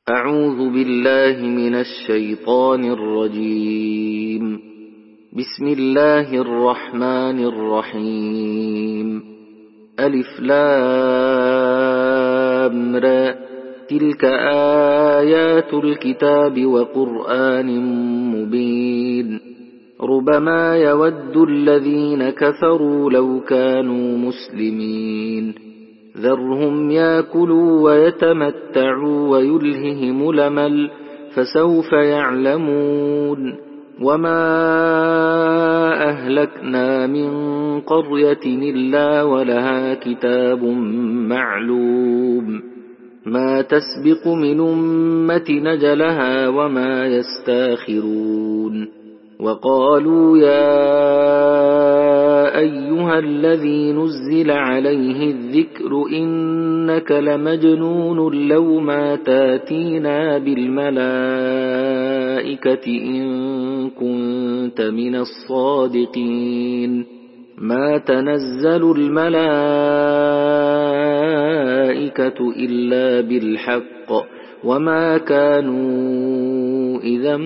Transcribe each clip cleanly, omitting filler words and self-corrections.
أعوذ بالله من الشيطان الرجيم. بسم الله الرحمن الرحيم. ألف لام را، تلك آيات الكتاب وقرآن مبين. ربما يود الذين كفروا لو كانوا مسلمين. ذرهم يأكلوا ويتمتعوا ويلههم الأمل، فسوف يعلمون. وما أهلكنا من قرية إلا ولها كتاب معلوم، ما تسبق من أمة نجلها وما يستاخرون. وقالوا يا أيها الذي نزل عليه الذكر إنك لمجنون لو ما تاتينا بالملائكة إن كنت من الصادقين. ما تنزل الملائكة إلا بالحق وما كانوا إذا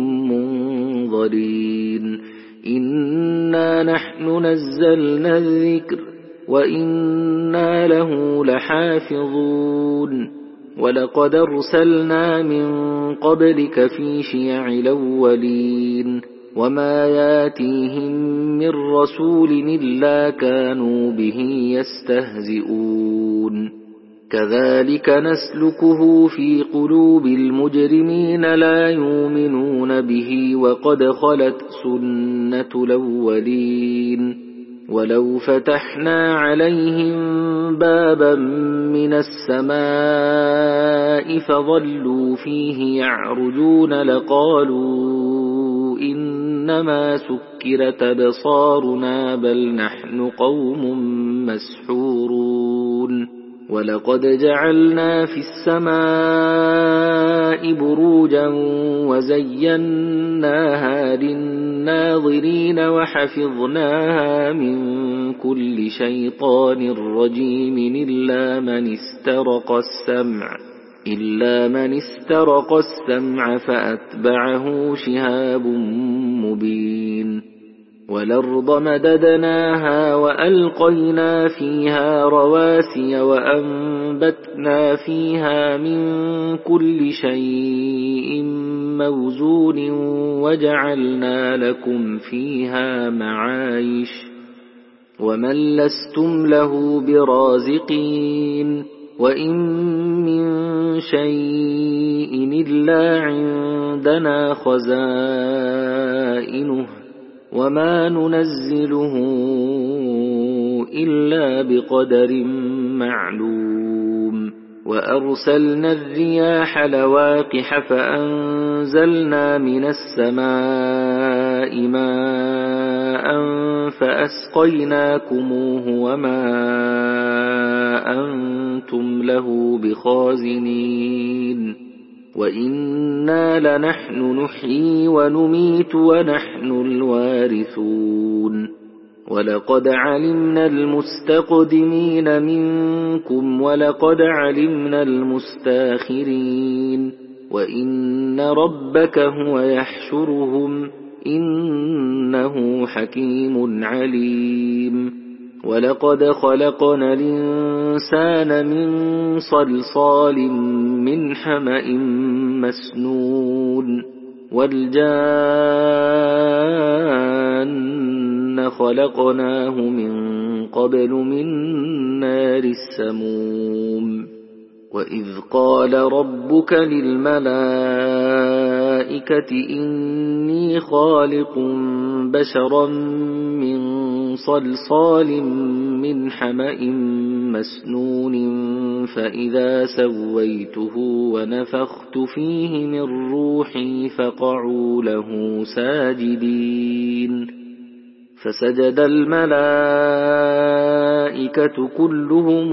منظرين. إنا نحن نزلنا الذكر وإنا له لحافظون. ولقد أرسلنا من قبلك في شيع الأولين وما ياتيهم من رسول إلا كانوا به يستهزئون. كذلك نسلكه في قلوب المجرمين لا يؤمنون به وقد خلت سنة الأولين. ولو فتحنا عليهم بابا من السماء فظلوا فيه يعرجون لقالوا إنما سكرت أبصارنا بل نحن قوم مسحورون. ولقد جعلنا في السماء بروجا وزيناها للناظرين وحفظناها من كل شيطان رجيم إلا من استرق السمع فأتبعه شهاب مبين. والأرض مددناها وألقينا فيها رواسي وأنبتنا فيها من كل شيء موزون وجعلنا لكم فيها معايش ومن لستم له برازقين. وإن من شيء إلا عندنا خزائنه وما ننزله إلا بقدر معلوم. وأرسلنا الرياح لواقح فأنزلنا من السماء ماء فأسقيناكموه وما أنتم له بخازنين. وإنا لنحن نحيي ونميت ونحن الوارثون. ولقد علمنا المستقدمين منكم ولقد علمنا المستاخرين. وإن ربك هو يحشرهم إنه حكيم عليم. ولقد خلقنا الإنسان من صلصال من حمأ مسنون. والجان خلقناه من قبل من نار السموم. وإذ قال ربك للملائكة إني خالق بشرا من صلصال من حمأ مسنون فإذا سويته ونفخت فيه من روحي فقعوا له ساجدين. فسجد الملائكة كلهم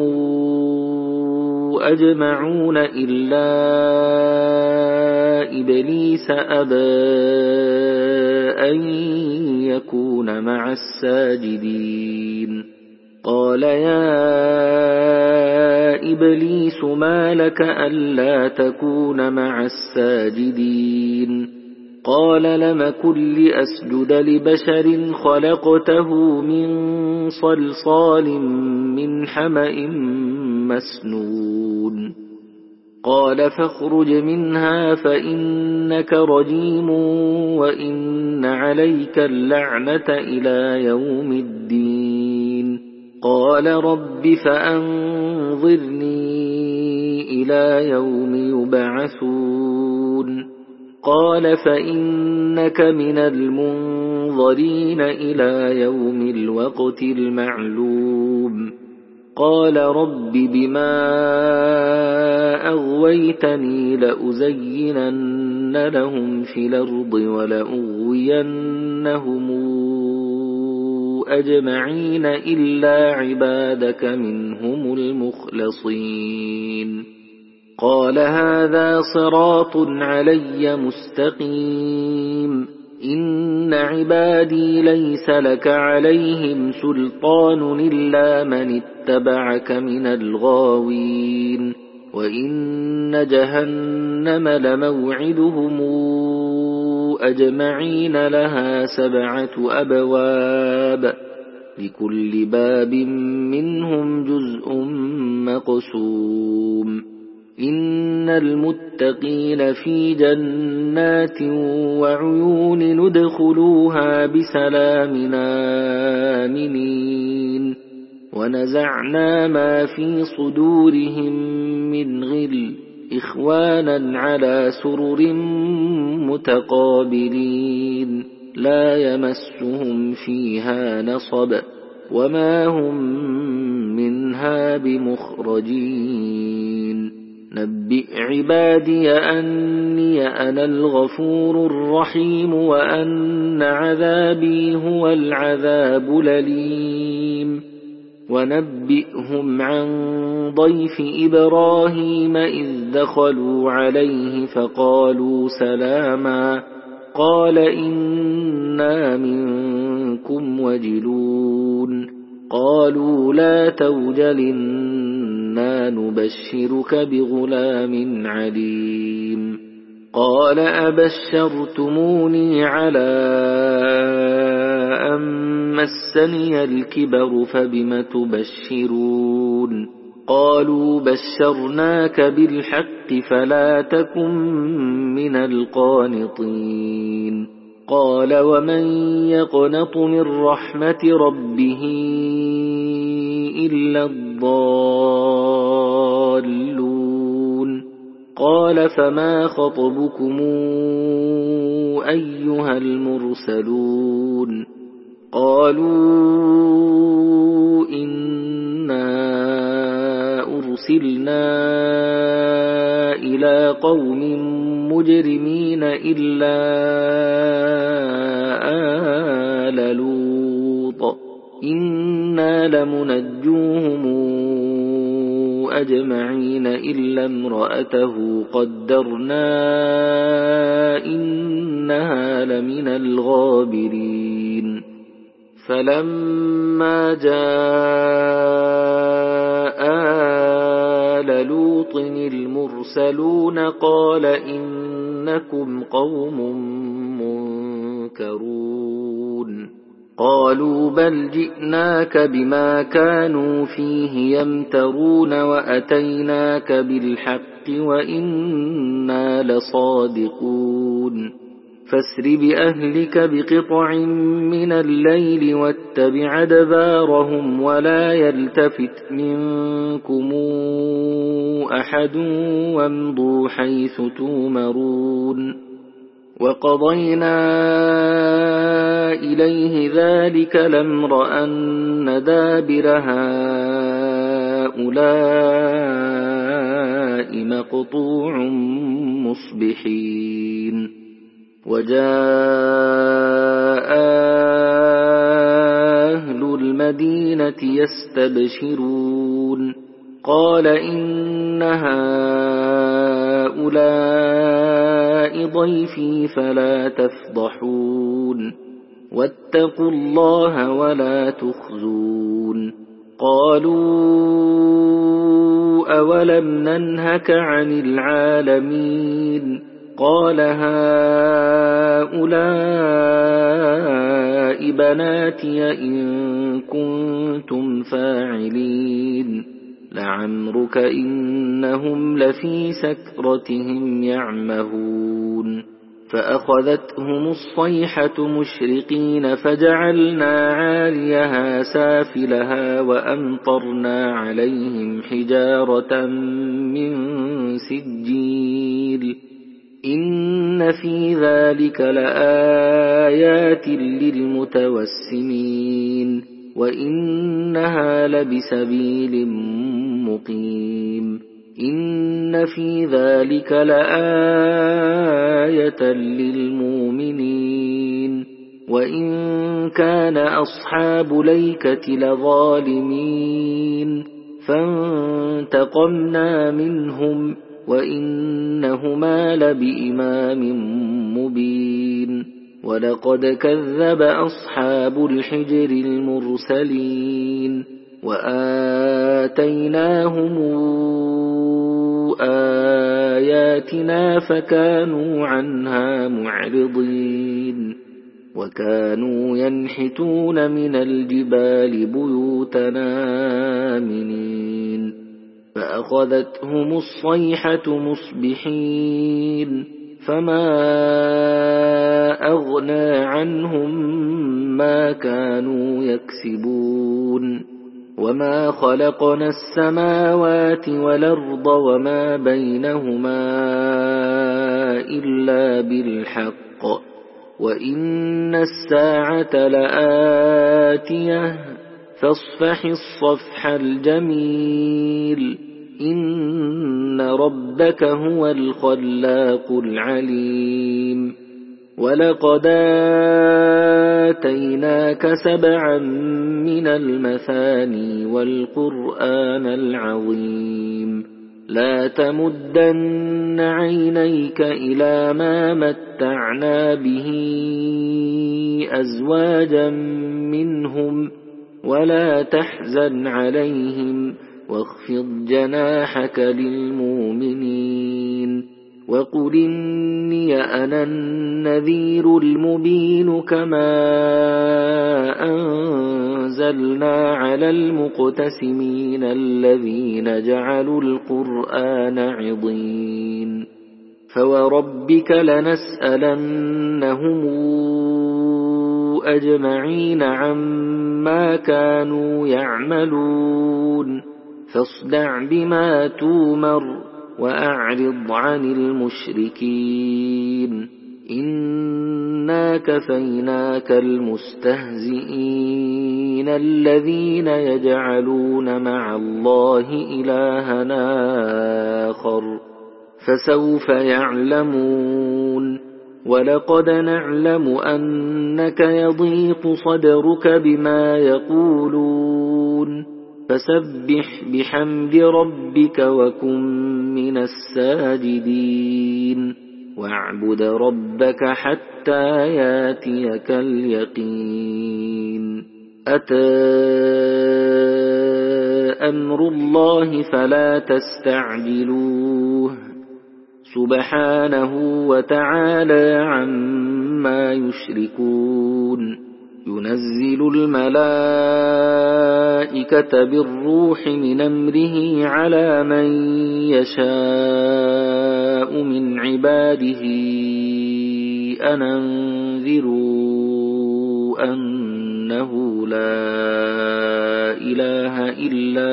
أجمعون إلا إبليس أبى أن يكون مع الساجدين. قال يا إبليس ما لك ألا تكون مع الساجدين قال لم كن لأسجد لبشر خلقته من صلصال من حمأ مسنون قال فاخرج منها فإنك رجيم وإن عليك اللعنة إلى يوم الدين قال رب فأنظرني إلى يوم يبعثون قال فإنك من المنظرين إلى يوم الوقت المعلوم قال رب بما أغويتني لأزينن لهم في الأرض ولأغوينهم أجمعين إلا عبادك منهم المخلصين قال هذا صراط علي مستقيم إن عبادي ليس لك عليهم سلطان إلا من اتبعك من الغاوين وإن جهنم لموعدهم أجمعين لها 7 أبواب لكل باب منهم جزء مقسوم إن المتقين في جنات وعيون ندخلوها بسلام آمنين ونزعنا ما في صدورهم من غل إخوانا على سرر متقابلين لا يمسهم فيها نصب وما هم منها بمخرجين نبئ عبادي أني أنا الغفور الرحيم وأن عذابي هو العذاب الأليم ونبئهم عن ضيف إبراهيم إذ دخلوا عليه فقالوا سلاما قال إنا منكم وجلون قالوا لا توجل إنا نبشرك بغلام عليم قال أبشرتموني على أن مسني الكبر فبم تبشرون قالوا بشرناك بالحق فلا تكن من القانطين قال ومن يقنط من رحمة ربه إلا الضالون قال فما خطبكم أيها المرسلون قالوا إنا أرسلنا إلى قوم مجرمين إلا آل لوط إنا لمنجوهم أجمعين إلا امرأته قدرنا إنها لمن الغابرين فلما جاء آل لوط المرسلون قال إنكم قوم منكرون قالوا بل جئناك بما كانوا فيه يمترون وأتيناك بالحق وإنا لصادقون فاسر بأهلك بقطع من الليل واتبع أدبارهم ولا يلتفت منكم أحد وامضوا حيث تؤمرون وقضينا إليه ذلك الأمر أن دابر هؤلاء مقطوع مصبحين وجاء أهل المدينة يستبشرون قال إن هؤلاء ضيفي فلا تفضحون واتقوا الله ولا تخزون قالوا أولم ننهك عن العالمين قال هؤلاء بناتي إن كنتم فاعلين لعمرك إنهم لفي سكرتهم يعمهون فأخذتهم الصيحة مشرقين فجعلنا عاليها سافلها وأمطرنا عليهم حجارة من سجيل إن في ذلك لآيات للمتوسمين وإنها لبسبيل مقيم إن في ذلك لآية للمؤمنين وإن كان أصحاب ليكة لظالمين فانتقمنا منهم وإنهما لبإمام مبين ولقد كذب أصحاب الحجر المرسلين وآتيناهم آياتنا فكانوا عنها معرضين وكانوا ينحتون من الجبال بيوتنا آمنين فأخذتهم الصيحة مصبحين فما أغنى عنهم ما كانوا يكسبون وما خلقنا السماوات والأرض وما بينهما إلا بالحق وإن الساعة لآتية فاصفح الصفح الجميل إن ربك هو الخلاق العليم ولقد آتيناك 7 من المثاني والقرآن العظيم لا تمدن عينيك إلى ما متعنا به أزواجا منهم ولا تحزن عليهم واخفض جناحك للمؤمنين وقل إني أنا النذير المبين كما أنزلنا على المقتسمين الذين جعلوا القرآن عضين فوربك لنسألنهم أجمعين عما كانوا يعملون فاصدع بما تومر وأعرض عن المشركين إنا كفيناك المستهزئين الذين يجعلون مع الله إلهنا آخر فسوف يعلمون ولقد نعلم أنك يضيق صدرك بما يقولون فسبح بحمد ربك وكن من الساجدين واعبد ربك حتى ياتيك اليقين أتى أمر الله فلا تستعجلوه سبحانه وتعالى عما يشركون ينزل الملائكة بالروح من أمره على من يشاء من عباده أن أنذروا أنه لا إله إلا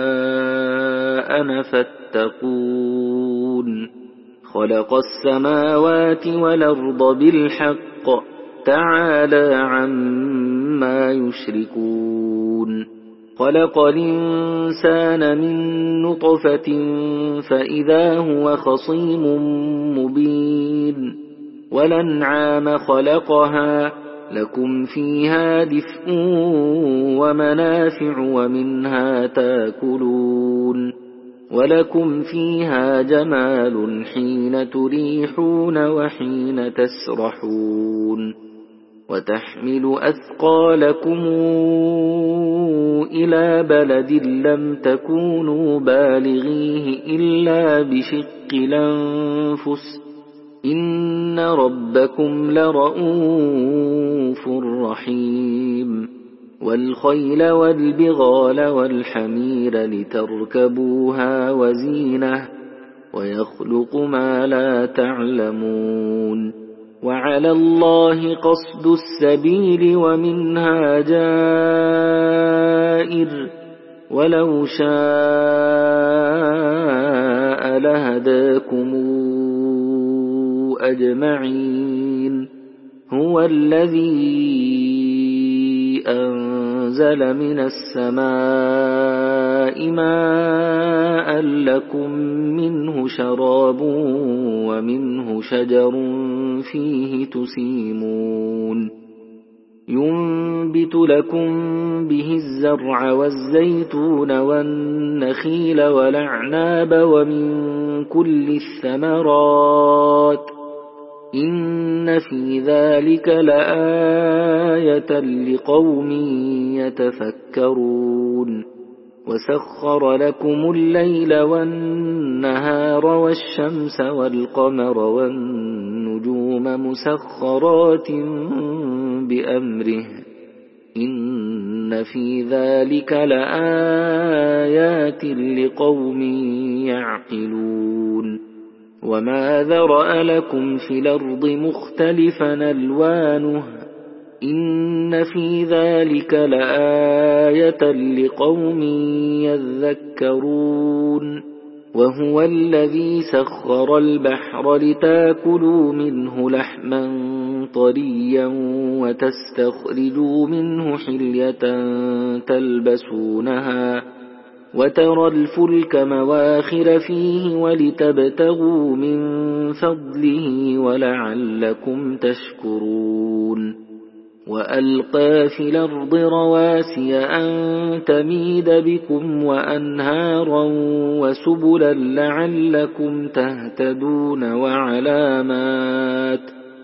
أنا فاتقون خلق السماوات والأرض بالحق تعالى عما يشركون خلق الإنسان من نطفة فإذا هو خصيم مبين والأنعام خلقها لكم فيها دفء ومنافع ومنها تاكلون ولكم فيها جمال حين تريحون وحين تسرحون وتحمل أثقالكم إلى بلد لم تكونوا بالغيه إلا بشق الأنفس إن ربكم لرءوف رحيم والخيل والبغال والحمير لتركبوها وزينة ويخلق ما لا تعلمون وعلى الله قصد السبيل ومنها جائر ولو شاء لهداكم أجمعين هو الذي أنزل من السماء ماء لكم منه شراب ومنه شجر فيه تسيمون ينبت لكم به الزرع والزيتون والنخيل والأعناب ومن كل الثمرات إن في ذلك لآية لقوم يتفكرون وسخر لكم الليل والنهار والشمس والقمر والنجوم مسخرات بأمره إن في ذلك لآيات لقوم يعقلون وما ذرأ لكم في الأرض مختلفا ألوانه إن في ذلك لآية لقوم يذكرون وهو الذي سخر البحر لتاكلوا منه لحما طريا وتستخرجوا منه حلية تلبسونها وترى الفلك مواخر فيه ولتبتغوا من فضله ولعلكم تشكرون وألقى في الأرض رواسي أن تميد بكم وأنهارا وسبلا لعلكم تهتدون وعلامات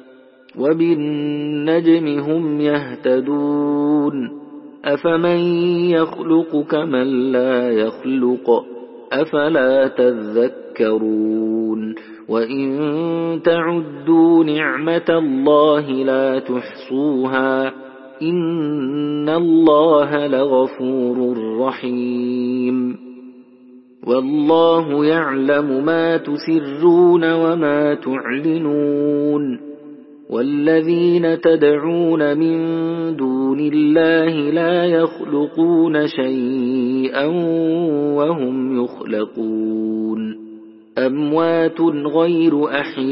وبالنجم هم يهتدون أفمن يخلق كمن لا يخلق أفلا تذكرون وإن تعدوا نعمة الله لا تحصوها إن الله لغفور رحيم والله يعلم ما تسرون وما تعلنون والذين تدعون من دون الله لا يخلقون شيئا وهم يخلقون أموات غير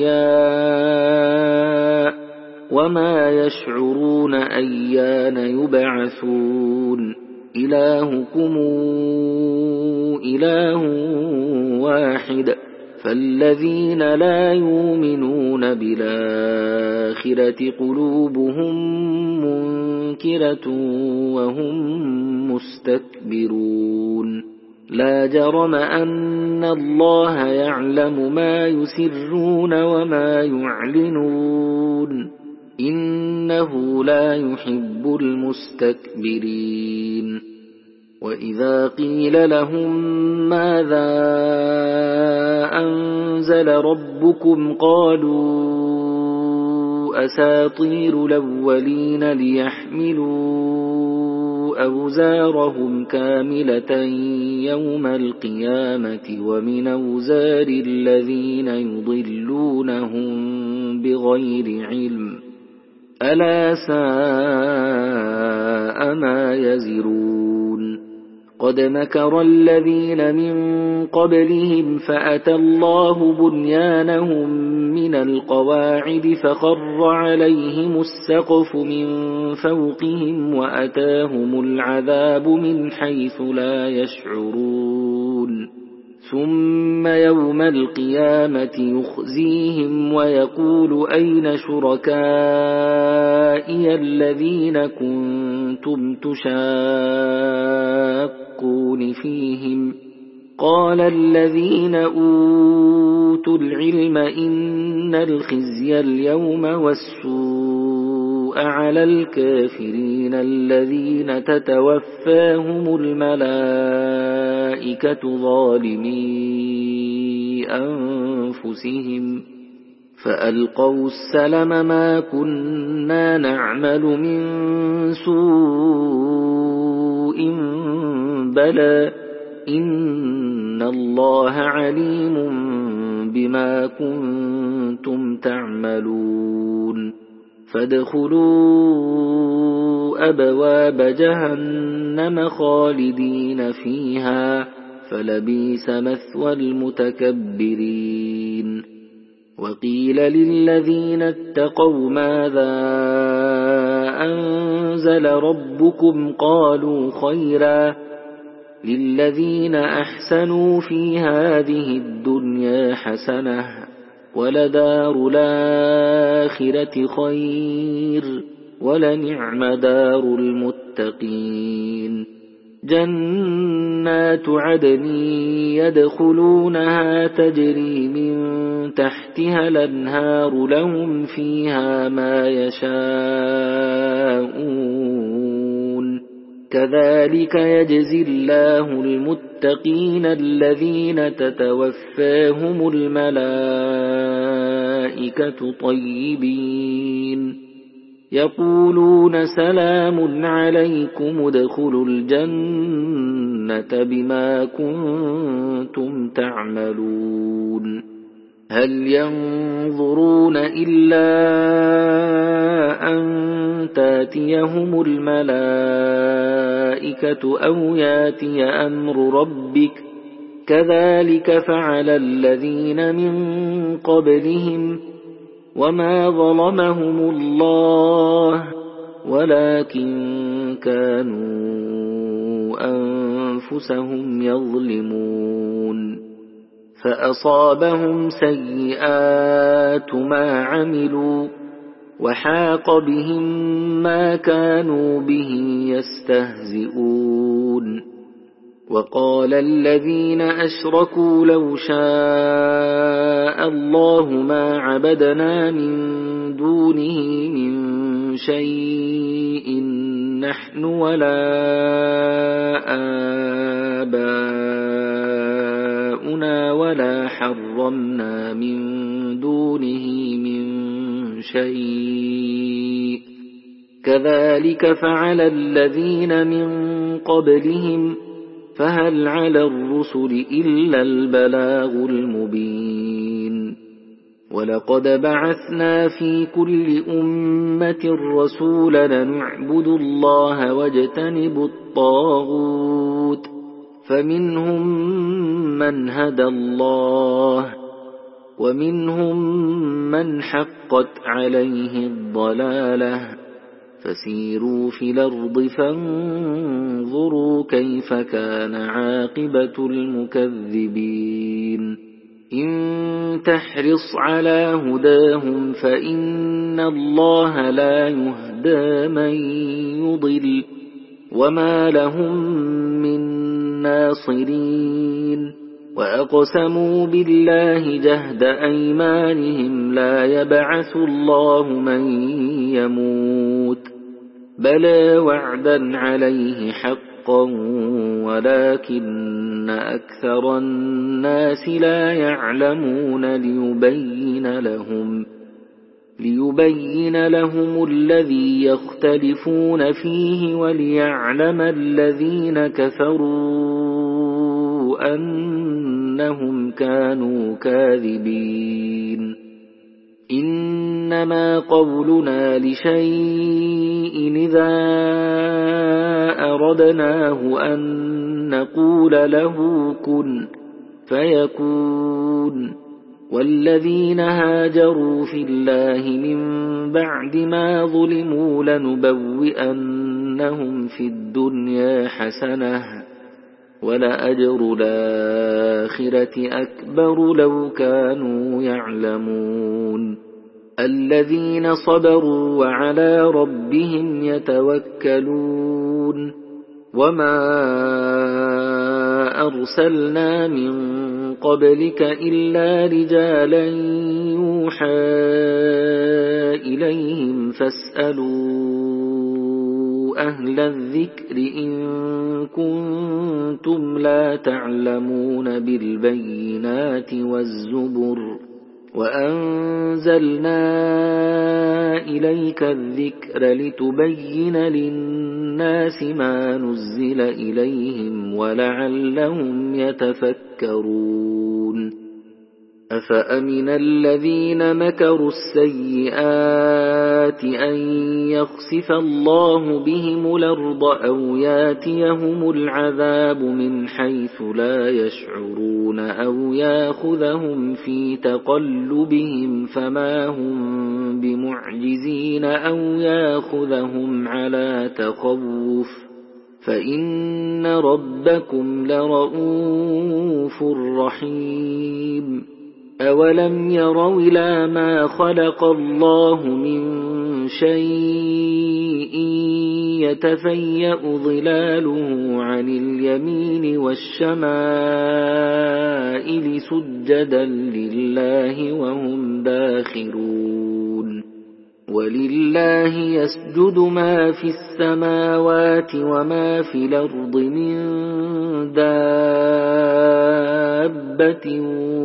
أحياء وما يشعرون أيان يبعثون إلهكم إله واحد فالذين لا يؤمنون بالآخرة قلوبهم منكرة وهم مستكبرون لا جرم أن الله يعلم ما يسرون وما يعلنون إنه لا يحب المستكبرين وإذا قيل لهم ماذا أنزل ربكم قالوا أساطير الأولين ليحملوا أوزارهم كاملة يوم القيامة ومن أوزار الذين يضلونهم بغير علم ألا ساء ما يزرون قد مكر الذين من قبلهم فأتى الله بنيانهم من القواعد فخر عليهم السقف من فوقهم وأتاهم العذاب من حيث لا يشعرون ثم يوم القيامة يخزيهم ويقول أين شركائي الذين كنتم تشاقون فيهم قال الذين أوتوا العلم إن الخزي اليوم والسوء السوء على الكافرين الذين تتوفاهم الملائكة ظالمي أنفسهم فألقوا السلم ما كنا نعمل من سوء بلى إن الله عليم بما كنتم تعملون فادخلوا أبواب جهنم خالدين فيها فلبئس مثوى المتكبرين وقيل للذين اتقوا ماذا أنزل ربكم قالوا خيرا للذين أحسنوا في هذه الدنيا حسنة ولدار الآخرة خير ولنعم دار المتقين جنات عدن يدخلونها تجري من تحتها الأنهار لهم فيها ما يشاءون كذلك يجزي الله المتقين الذين تتوفاهم الملائكة طيبين يقولون سلام عليكم ادخلوا الجنة بما كنتم تعملون هل ينظرون إلا أن تاتيهم الملائكة أو ياتي أمر ربك كذلك فعل الذين من قبلهم وما ظلمهم الله ولكن كانوا أنفسهم يظلمون فأصابهم سيئات ما عملوا وحاق بهم ما كانوا به يستهزئون وقال الذين أشركوا لو شاء الله ما عبدنا من دونه من شيء نحن ولا آباؤنا ولا حرمنا من دونه من شيء كذلك فعل الذين من قبلهم فهل على الرسل إلا البلاغ المبين ولقد بعثنا في كل أمة رسولا نعبد الله واجتنب الطاغوت فمنهم من هدى الله ومنهم من حقت عليه الضلالة فسيروا في الأرض فانظروا كيف كان عاقبة المكذبين إن تحرص على هداهم فإن الله لا يهدى من يضل وما لهم من ناصرين وأقسموا بالله جهد أيمانهم لا يبعث الله من يموت بلى وعدا عليه حقا ولكن أكثر الناس لا يعلمون ليبين لهم الذي يختلفون فيه وليعلم الذين كفروا أنهم كانوا كاذبين إنما قولنا لشيء إذا أردناه أن نقول له كن فيكون والذين هاجروا في الله من بعد ما ظلموا لنبوئنهم في الدنيا حسنة ولأجر الآخرة أكبر لو كانوا يعلمون الذين صبروا وعلى ربهم يتوكلون وما أرسلنا من قبلك إلا رجالا يوحى إليهم فاسألوا أهل الذكر إن كنتم لا تعلمون بالبينات والزبر وأنزلنا إليك الذكر لتبين للناس ما نزل إليهم ولعلهم يتفكرون أفأمن الذين مكروا السيئات أن يخسف الله بهم الأرض أو ياتيهم العذاب من حيث لا يشعرون أو ياخذهم في تقلبهم فما هم بمعجزين أو ياخذهم على تخوف فإن ربكم لرؤوف رحيم أولم يروا إلى ما خلق الله من شيء يتفيأ ظلاله عن اليمين والشمائل سجدا لله وهم داخرون ولله يسجد ما في السماوات وما في الأرض من دابة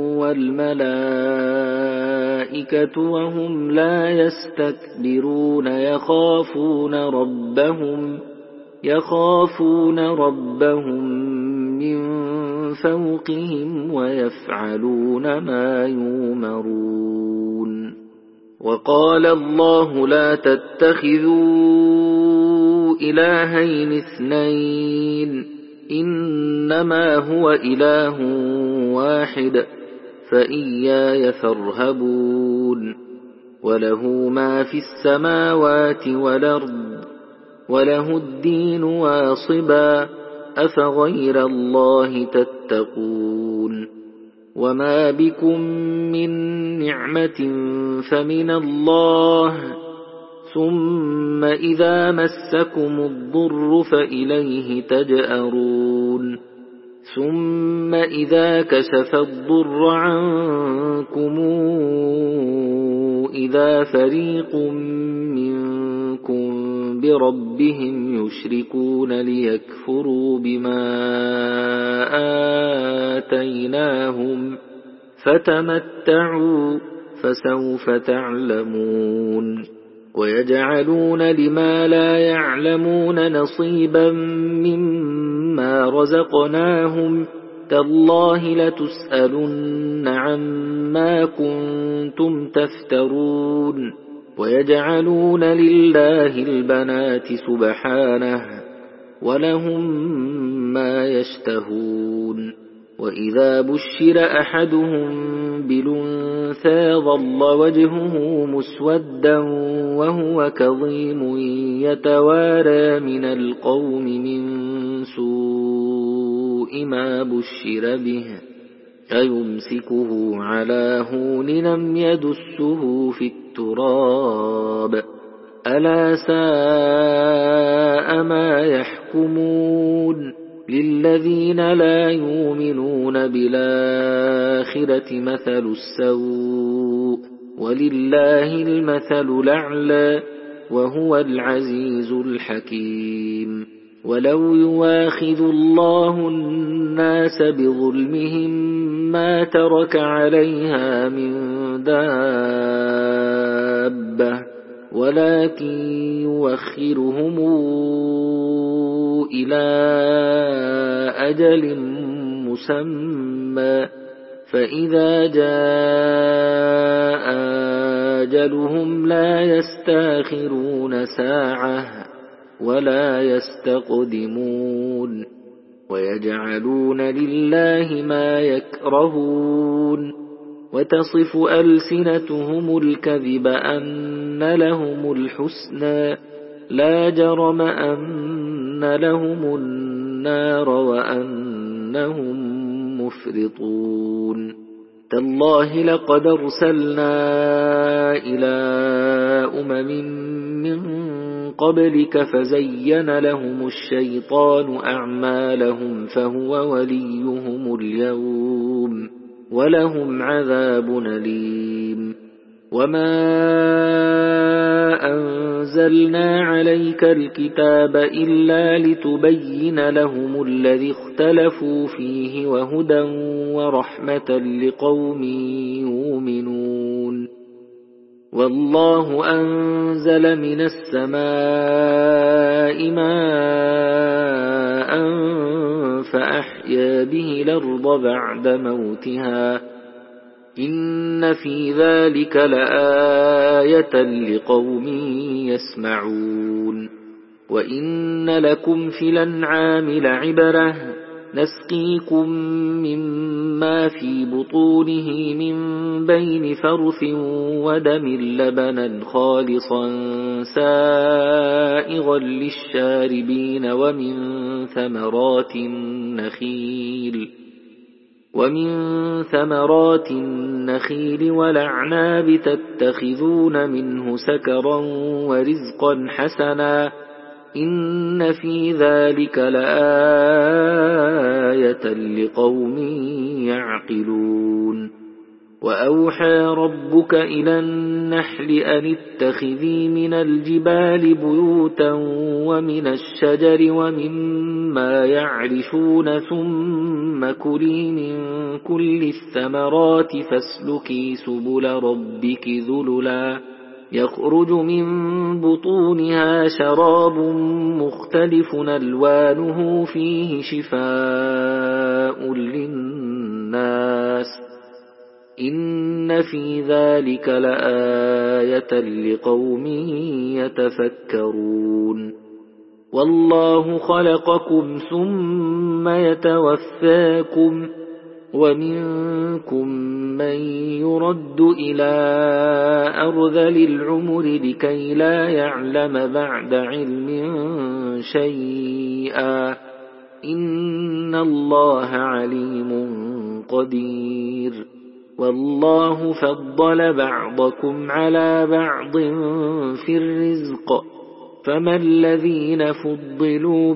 والملائكة وهم لا يستكبرون يخافون ربهم من فوقهم ويفعلون ما يؤمرون وقال الله لا تتخذوا إلهين اثنين إنما هو إله واحد فإياي فارهبون وله ما في السماوات والأرض وله الدين واصبا أفغير الله تتقون وما بكم من نعمة فمن الله ثم إذا مسكم الضر فإليه تجأرون ثم إذا كشف الضر عنكم إذا فريق منكم بربهم يشركون ليكفروا بما آتيناهم فتمتعوا فسوف تعلمون ويجعلون لما لا يعلمون نصيبا مما رزقناهم تالله لتسألن عما كنتم تفترون ويجعلون لله البنات سبحانه ولهم ما يشتهون وإذا بشر أحدهم بالأنثى ظل وجهه مسودا وهو كظيم يتوارى من القوم من سوء ما بشر به أيمسكه على هون لم يدسه في التراب ألا ساء ما يحكمون للذين لا يؤمنون بالآخرة مثل السوء ولله المثل الأعلى وهو العزيز الحكيم ولو يواخذ الله الناس بظلمهم ما ترك عليها من دابة ولكن يوخرهم إلى أجل مسمى فإذا جاء أجلهم لا يستأخرون ساعة ولا يستقدمون ويجعلون لله ما يكرهون وتصف ألسنتهم الكذب أن لهم الحسنى لا جرم أن لهم النار وأنهم مفرطون تالله لقد أرسلنا إلى من قبلك فزين لهم الشيطان أعمالهم فهو وليهم اليوم ولهم عذاب أليم وما أنزلنا عليك الكتاب إلا لتبين لهم الذي اختلفوا فيه وهدى ورحمة لقوم يؤمنون والله أنزل من السماء ماء فأحيا به الأرض بعد موتها إن في ذلك لآية لقوم يسمعون وإن لكم في الأنعام لعبرة نسقيكم مما في بطونه من بين فرث ودم لبنا خالصا سائغا للشاربين ومن ثمرات النخيل والأعناب تتخذون منه سكرا ورزقا حسنا إن في ذلك لآية لقوم يعقلون وأوحى ربك إلى النحل أن اتخذي من الجبال بيوتا ومن الشجر ومما يعرشون ثم كلي من كل الثمرات فاسلكي سبل ربك ذللا يخرج من بطونها شراب مختلف ألوانه فيه شفاء للناس إن في ذلك لآية لقوم يتفكرون والله خلقكم ثم يتوفاكم ومنكم من يرد إلى أرذل العمر لكي لا يعلم بعد علم شيئا إن الله عليم قدير والله فضل بعضكم على بعض في الرزق فما الذين فضلوا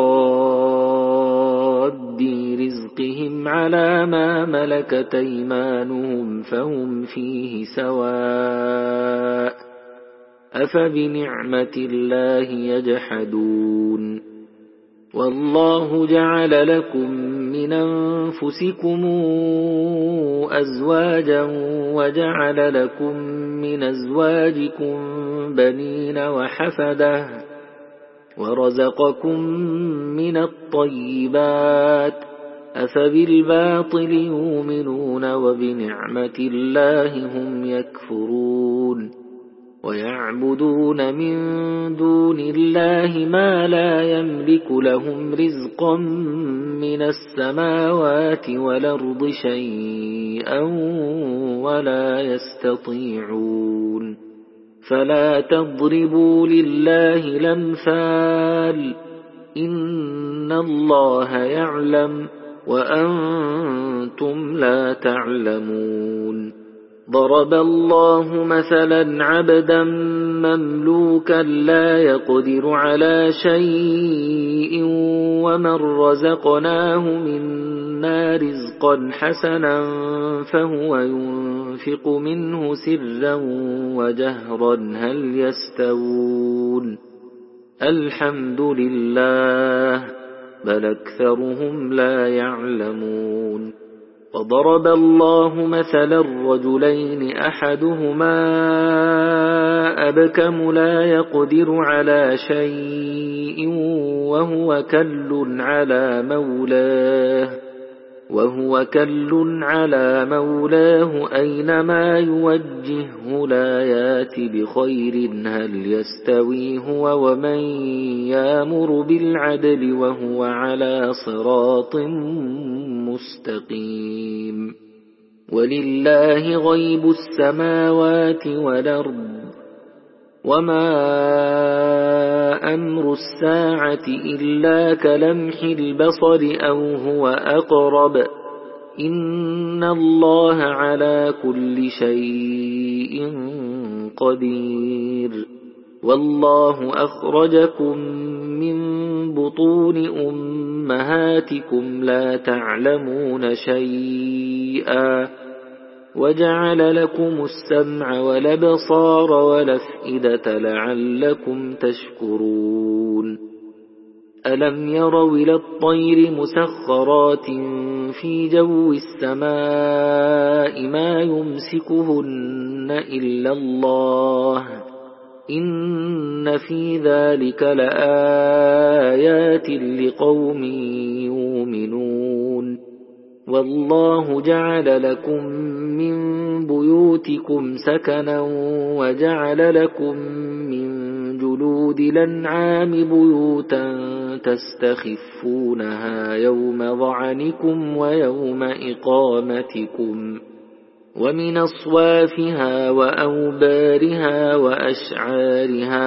براد رزقهم على ما ملكت أيمانهم فهم فيه سواء أفبنعمة الله يجحدون والله جعل لكم من أنفسكم أزواجا وجعل لكم من أزواجكم بنين وحفدة ورزقكم من الطيبات أفبالباطل يؤمنون وبنعمة الله هم يكفرون ويعبدون من دون الله ما لا يملك لهم رزقا من السماوات والأرض شيئا ولا يستطيعون فلا تضربوا لله الأمثال إن الله يعلم وأنتم لا تعلمون ضرب الله مثلا عبدا مملوكا لا يقدر على شيء ومن رزقناه منا رزقا حسنا فهو ينفق منه سرا وجهرا هل يستوون الحمد لله بل أكثرهم لا يعلمون وضرب الله مثلا رجلين أحدهما أبكم لا يقدر على شيء وهو كل على مولاه أينما يوجهه لا يات بخير هل يستوي هو ومن يأمر بالعدل وهو على صراط مستقيم ولله غيب السماوات والأرض وما أمر الساعة إلا كلمح البصر أو هو أقرب إن الله على كل شيء قدير والله أخرجكم من بطون أمهاتكم لا تعلمون شيئا وجعل لكم السمع والأبصار والأفئدة لعلكم تشكرون ألم يروا إلى الطير مسخرات في جو السماء ما يمسكهن إلا الله إن في ذلك لآيات لقوم يؤمنون والله جعل لكم من بيوتكم سكنا وجعل لكم من جلود الأنعام بيوتا تستخفونها يوم ظعنكم ويوم إقامتكم ومن أصوافها وأوبارها وأشعارها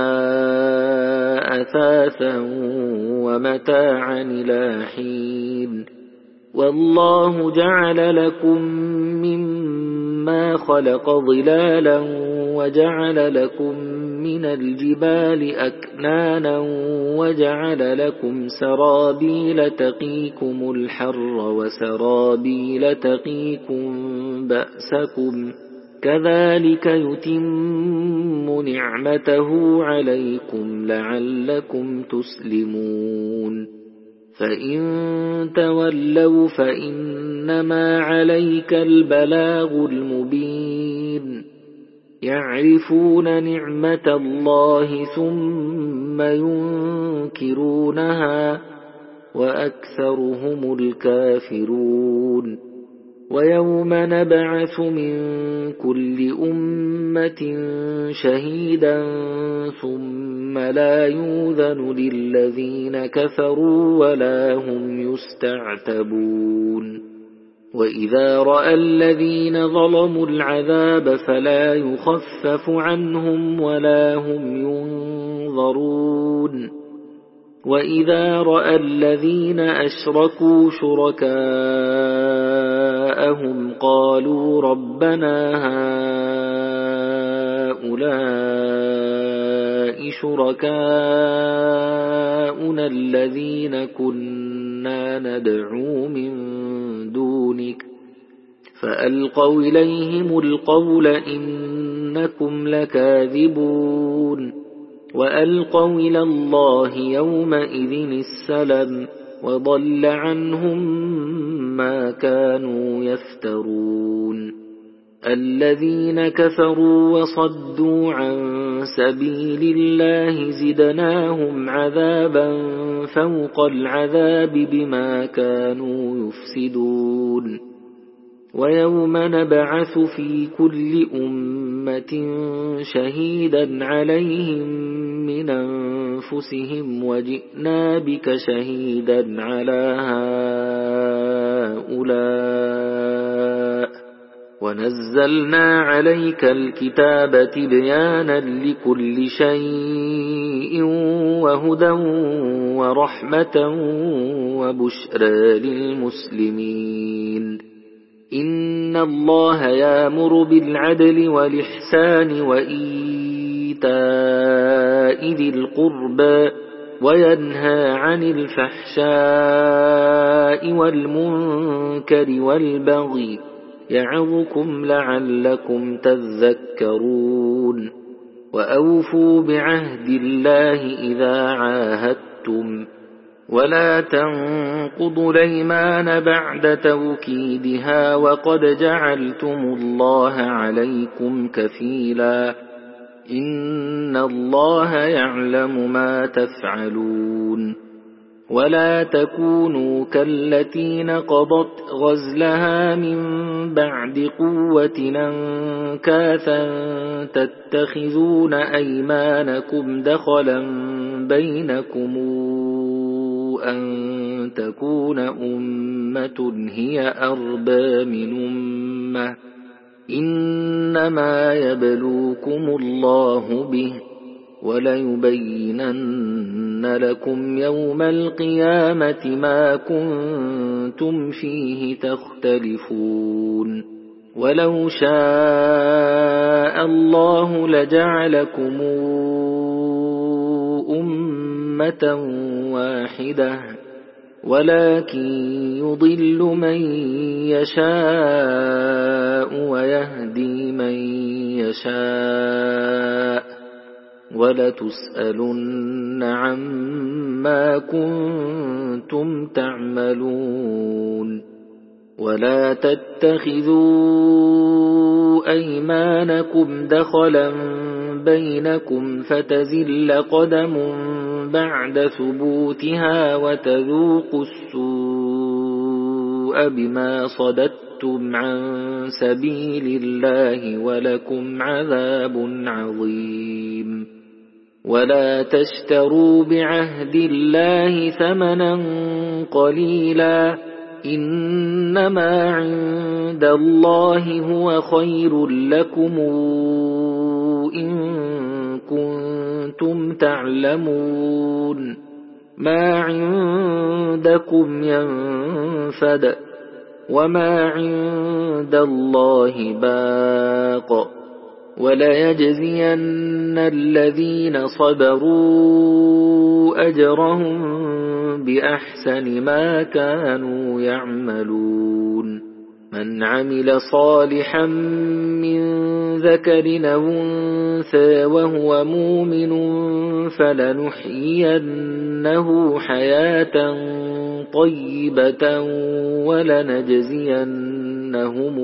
أثاثا ومتاعا إلى حين والله جعل لكم مما خلق ظلالا وجعل لكم من الجبال أكنانا وجعل لكم سرابيل تقيكم الحر وسرابيل تقيكم بأسكم كذلك يتم نعمته عليكم لعلكم تسلمون فإن تولوا فإنما عليك البلاغ المبين يعرفون نعمة الله ثم ينكرونها وأكثرهم الكافرون ويوم نبعث من كل أمة شهيدا ثم لا يؤذن للذين كفروا ولا هم يستعتبون وإذا رأى الذين ظلموا العذاب فلا يخفف عنهم ولا هم ينظرون وإذا رأى الذين أشركوا شركاءهم قالوا ربنا هؤلاء شركاؤنا الذين كنا ندعو من دونك فألقوا إليهم القول إنكم لكاذبون وألقوا إلى الله يومئذ السلم وضل عنهم ما كانوا يفترون الذين كفروا وصدوا عن سبيل الله زدناهم عذابا فوق العذاب بما كانوا يفسدون ويوم نبعث في كل أمة شهيدا عليهم من أنفسهم وجئنا بك شهيدا على هؤلاء ونزلنا عليك الكتاب تبيانا لكل شيء وهدى ورحمة وبشرى للمسلمين إن الله يأمر بالعدل والإحسان وإيتاء ذي القربى وينهى عن الفحشاء والمنكر والبغي يعظكم لعلكم تذكرون وأوفوا بعهد الله إذا عاهدتم ولا تنقضوا الأيمان بعد توكيدها وقد جعلتم الله عليكم كفيلا إن الله يعلم ما تفعلون ولا تكونوا كالتي نقضت غزلها من بعد قوة أنكاثا تتخذون أيمانكم دخلا بينكم أن تكون أمة هي أربى من أمة إنما يبلوكم الله به وليبينن لكم يوم القيامة ما كنتم فيه تختلفون ولو شاء الله لجعلكم أمة واحدة ولكن يضل من يشاء ويهدي من يشاء ولتسألن عما كنتم تعملون ولا تتخذوا أيمانكم دخلا بينكم فتزل قدم بعد ثبوتها وتذوقوا السوء بما صددتم عن سبيل الله ولكم عذاب عظيم ولا تشتروا بعهد الله ثمنا قليلا إنما عند الله هو خير لكم إن كنتم تعلمون ما عندكم ينفد وما عند الله باق وليجزين الذين صبروا أجرهم بأحسن ما كانوا يعملون من عمل صالحا من ذكر أو أنثى وهو مؤمن فلنحيينه حياة طيبة ولنجزينهم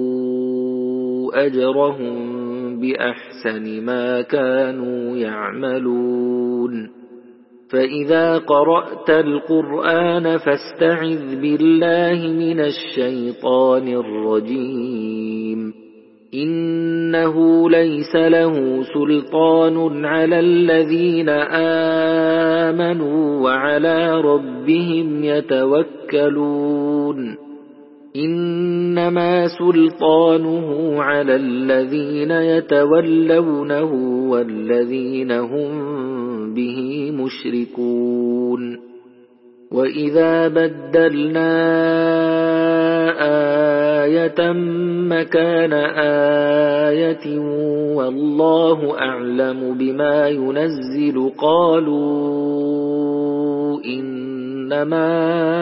أجرهم بأحسن ما كانوا يعملون فإذا قرأت القرآن فاستعذ بالله من الشيطان الرجيم إنه ليس له سلطان على الذين آمنوا وعلى ربهم يتوكلون إنما سلطانه على الذين يتولونه والذين هم به مشركون وإذا بدلنا آية مكان آية والله أعلم بما ينزل قالوا إنما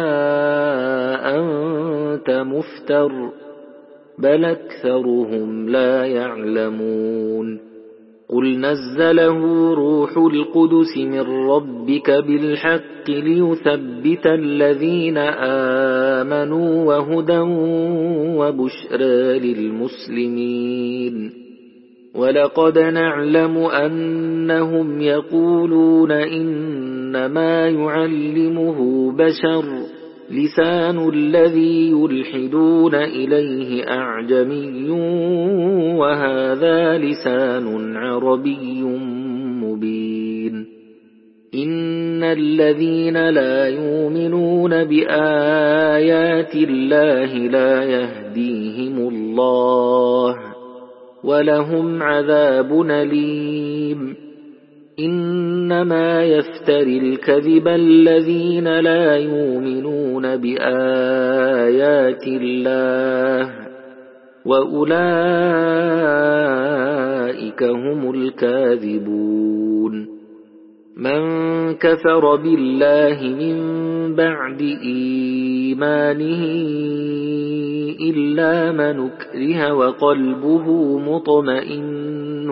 أنت مفتر بل أكثرهم لا يعلمون قل نزله روح القدس من ربك بالحق ليثبت الذين آمنوا وهدى وبشرى للمسلمين ولقد نعلم أنهم يقولون إنما يعلمه بشر لسان الذي يلحدون إليه أعجمي وهذا لسان عربي مبين إن الذين لا يؤمنون بآيات الله لا يهديهم الله ولهم عذاب أليم إنما يفتري الكذب الذين لا يؤمنون بآيات الله وأولئك هم الكاذبون من كفر بالله من بعد إيمانه إلا من أكره وقلبه مطمئن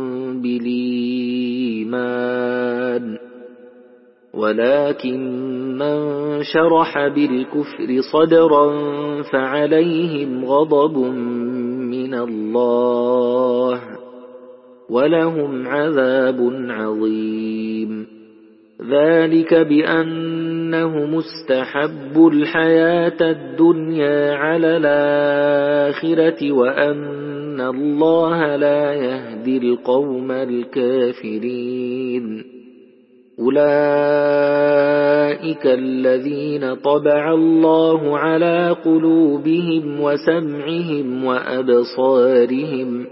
بالإيمان ولكن من شرح بالكفر صدرا فعليهم غضب من الله ولهم عذاب عظيم ذلك بأنهم استحبوا الحياة الدنيا على الآخرة وأن الله لا يهدي القوم الكافرين أولئك الذين طبع الله على قلوبهم وسمعهم وأبصارهم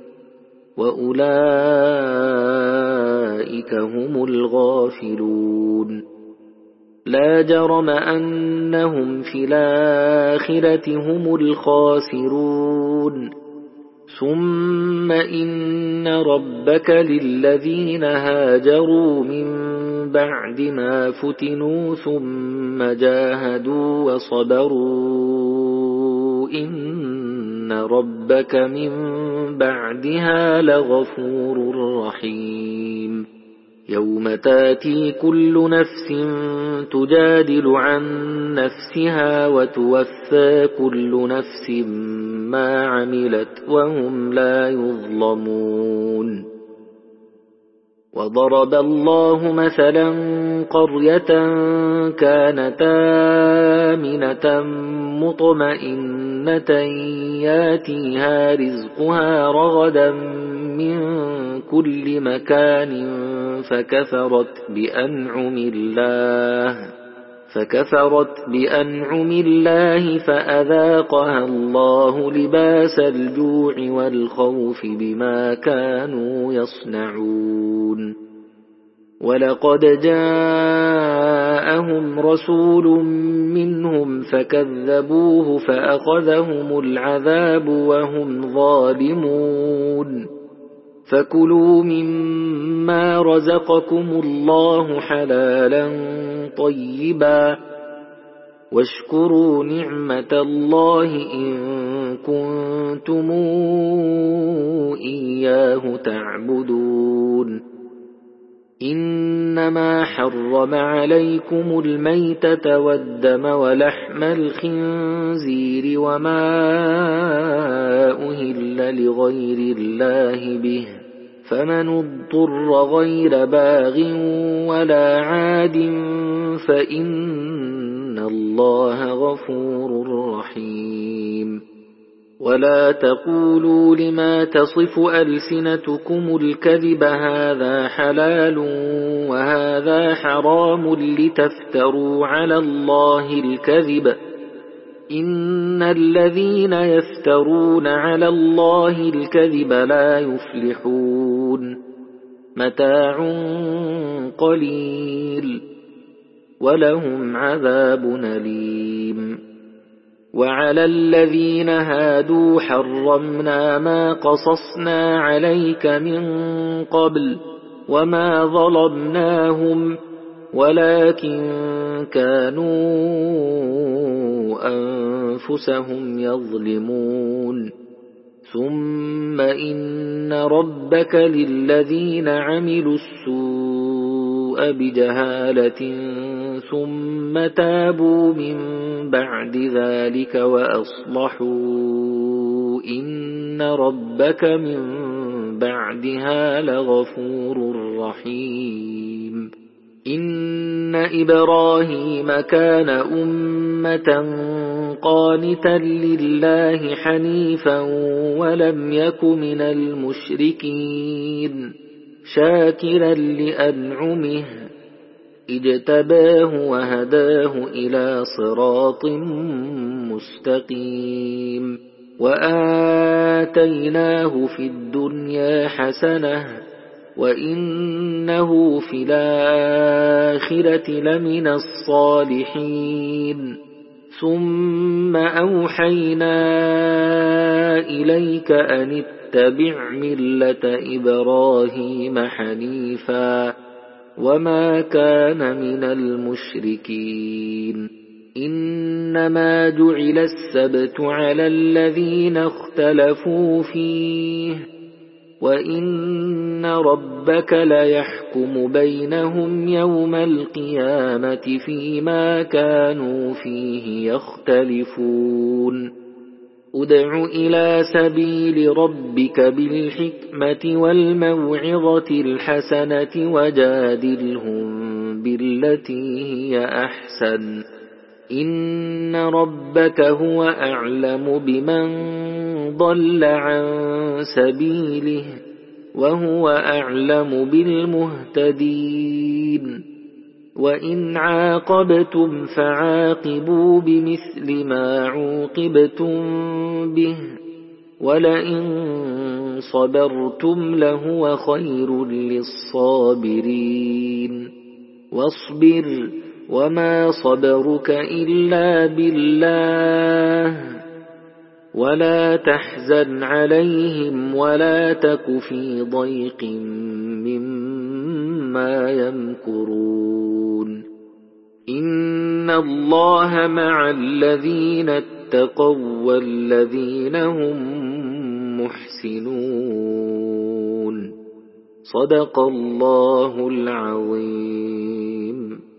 وأولئك هم الغافلون لا جرم أنهم في الآخرة هم الخاسرون ثم إن ربك للذين هاجروا من بعد ما فتنوا ثم جاهدوا وصبروا إن ربك من بعدها لغفور رحيم يوم تاتي كل نفس تجادل عن نفسها وتوفى كل نفس ما عملت وهم لا يظلمون وضرب الله مثلا قرية كانت آمنة مطمئنة ياتيها رزقها رغدا من كل مكان فكفرت بأنعم الله فأذاقها الله لباس الجوع والخوف بما كانوا يصنعون ولقد جاءهم رسول منهم فكذبوه فأخذهم العذاب وهم ظالمون فكلوا مما رزقكم الله حلالا طيبا واشكروا نعمة الله إن كنتم إياه تعبدون إنما حرم عليكم الميتة والدم ولحم الخنزير وما أهل لغير الله به فمن اضطر غير باغ ولا عاد فإن الله غفور رحيم ولا تقولوا لما تصف ألسنتكم الكذب هذا حلال وهذا حرام لتفتروا على الله الكذب إن الذين يفترون على الله الكذب لا يفلحون متاع قليل ولهم عذاب أليم وعلى الذين هادوا حرمنا ما قصصنا عليك من قبل وما ظلمناهم ولكن كانوا أنفسهم يظلمون ثم إن ربك للذين عملوا السوء بجهالة ثم تابوا من بعد ذلك وأصلحوا إن ربك من بعدها لغفور رحيم إن إبراهيم كان أمة قانتا لله حنيفا ولم يك من المشركين شاكرا لأنعمه اجتباه وهداه إلى صراط مستقيم وآتيناه في الدنيا حسنة وإنه في الآخرة لمن الصالحين ثم أوحينا إليك أن اتبع ملة إبراهيم حنيفا وما كان من المشركين إنما جعل السبت على الذين اختلفوا فيه وإن ربك ليحكم بينهم يوم القيامة فيما كانوا فيه يختلفون ادع إلى سبيل ربك بالحكمة والموعظة الحسنة وجادلهم بالتي هي أحسن إن ربك هو أعلم بمن ضل عن سبيله وهو أعلم بالمهتدين وإن عاقبتم فعاقبوا بمثل ما عوقبتم به ولئن صبرتم لهو خير للصابرين واصبر وما صبرك إلا بالله ولا تحزن عليهم ولا تك في ضيق مما يمكرون إن الله مع الذين اتقوا والذين هم محسنون. صدق الله العظيم.